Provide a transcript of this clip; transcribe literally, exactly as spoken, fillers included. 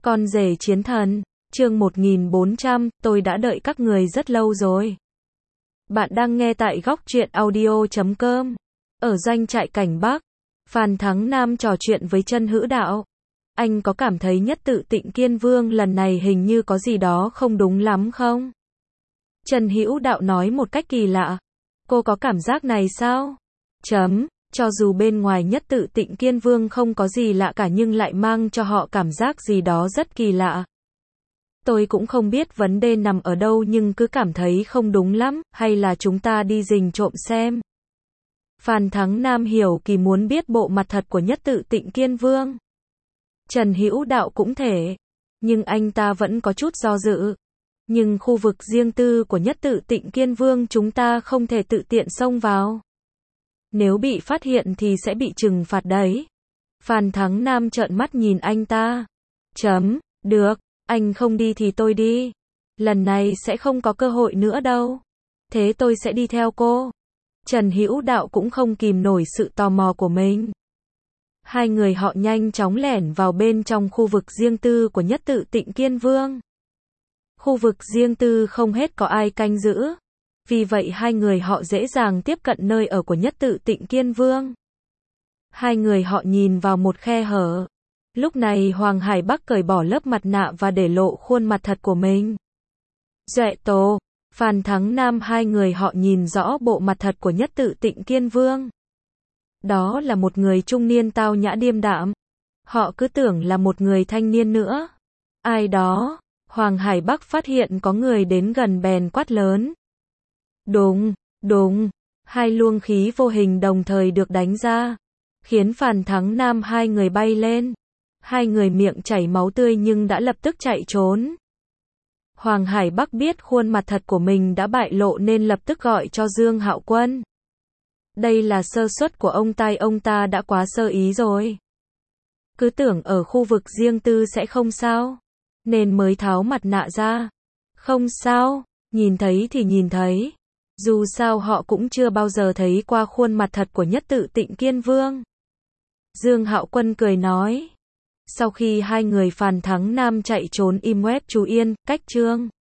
Con rể chiến thần, chương một nghìn bốn trăm, tôi đã đợi các người rất lâu rồi. Bạn đang nghe tại góc truyện audio chấm com. Ở doanh trại cảnh Bắc, Phan Thắng Nam trò chuyện với Chân Hữu Đạo. Anh có cảm thấy Nhất Tự Tịnh Kiên Vương lần này hình như có gì đó không đúng lắm không? Chân Hữu Đạo nói một cách kỳ lạ. Cô có cảm giác này sao? Chấm. Cho dù bên ngoài Nhất Tự Tịnh Kiên Vương không có gì lạ cả nhưng lại mang cho họ cảm giác gì đó rất kỳ lạ. Tôi cũng không biết vấn đề nằm ở đâu nhưng cứ cảm thấy không đúng lắm, hay là chúng ta đi rình trộm xem. Phan Thắng Nam hiểu kỳ muốn biết bộ mặt thật của Nhất Tự Tịnh Kiên Vương. Trần Hữu Đạo cũng thể, nhưng anh ta vẫn có chút do dự. Nhưng khu vực riêng tư của Nhất Tự Tịnh Kiên Vương chúng ta không thể tự tiện xông vào. Nếu bị phát hiện thì sẽ bị trừng phạt đấy. Phan Thắng Nam trợn mắt nhìn anh ta. Chấm, được, anh không đi thì tôi đi. Lần này sẽ không có cơ hội nữa đâu. Thế tôi sẽ đi theo cô. Trần Hữu Đạo cũng không kìm nổi sự tò mò của mình. Hai người họ nhanh chóng lẻn vào bên trong khu vực riêng tư của Nhất Tự Tịnh Kiên Vương. Khu vực riêng tư không hết có ai canh giữ. Vì vậy hai người họ dễ dàng tiếp cận nơi ở của Nhất Tự Tịnh Kiên Vương. Hai người họ nhìn vào một khe hở. Lúc này Hoàng Hải Bắc cởi bỏ lớp mặt nạ và để lộ khuôn mặt thật của mình. Duệ Tố, Phan Thắng Nam hai người họ nhìn rõ bộ mặt thật của Nhất Tự Tịnh Kiên Vương. Đó là một người trung niên tao nhã điềm đạm. Họ cứ tưởng là một người thanh niên nữa. Ai đó? Hoàng Hải Bắc phát hiện có người đến gần bèn quát lớn. Đúng, đúng, hai luồng khí vô hình đồng thời được đánh ra, khiến Phan Thắng Nam hai người bay lên. Hai người miệng chảy máu tươi nhưng đã lập tức chạy trốn. Hoàng Hải Bắc biết khuôn mặt thật của mình đã bại lộ nên lập tức gọi cho Dương Hạo Quân. Đây là sơ suất của ông ta, ông ta đã quá sơ ý rồi. Cứ tưởng ở khu vực riêng tư sẽ không sao, nên mới tháo mặt nạ ra. Không sao, nhìn thấy thì nhìn thấy. Dù sao họ cũng chưa bao giờ thấy qua khuôn mặt thật của Nhất Tự Tịnh Kiên Vương. Dương Hạo Quân cười nói. Sau khi hai người Phan Thắng Nam chạy trốn im web chú yên, cách chương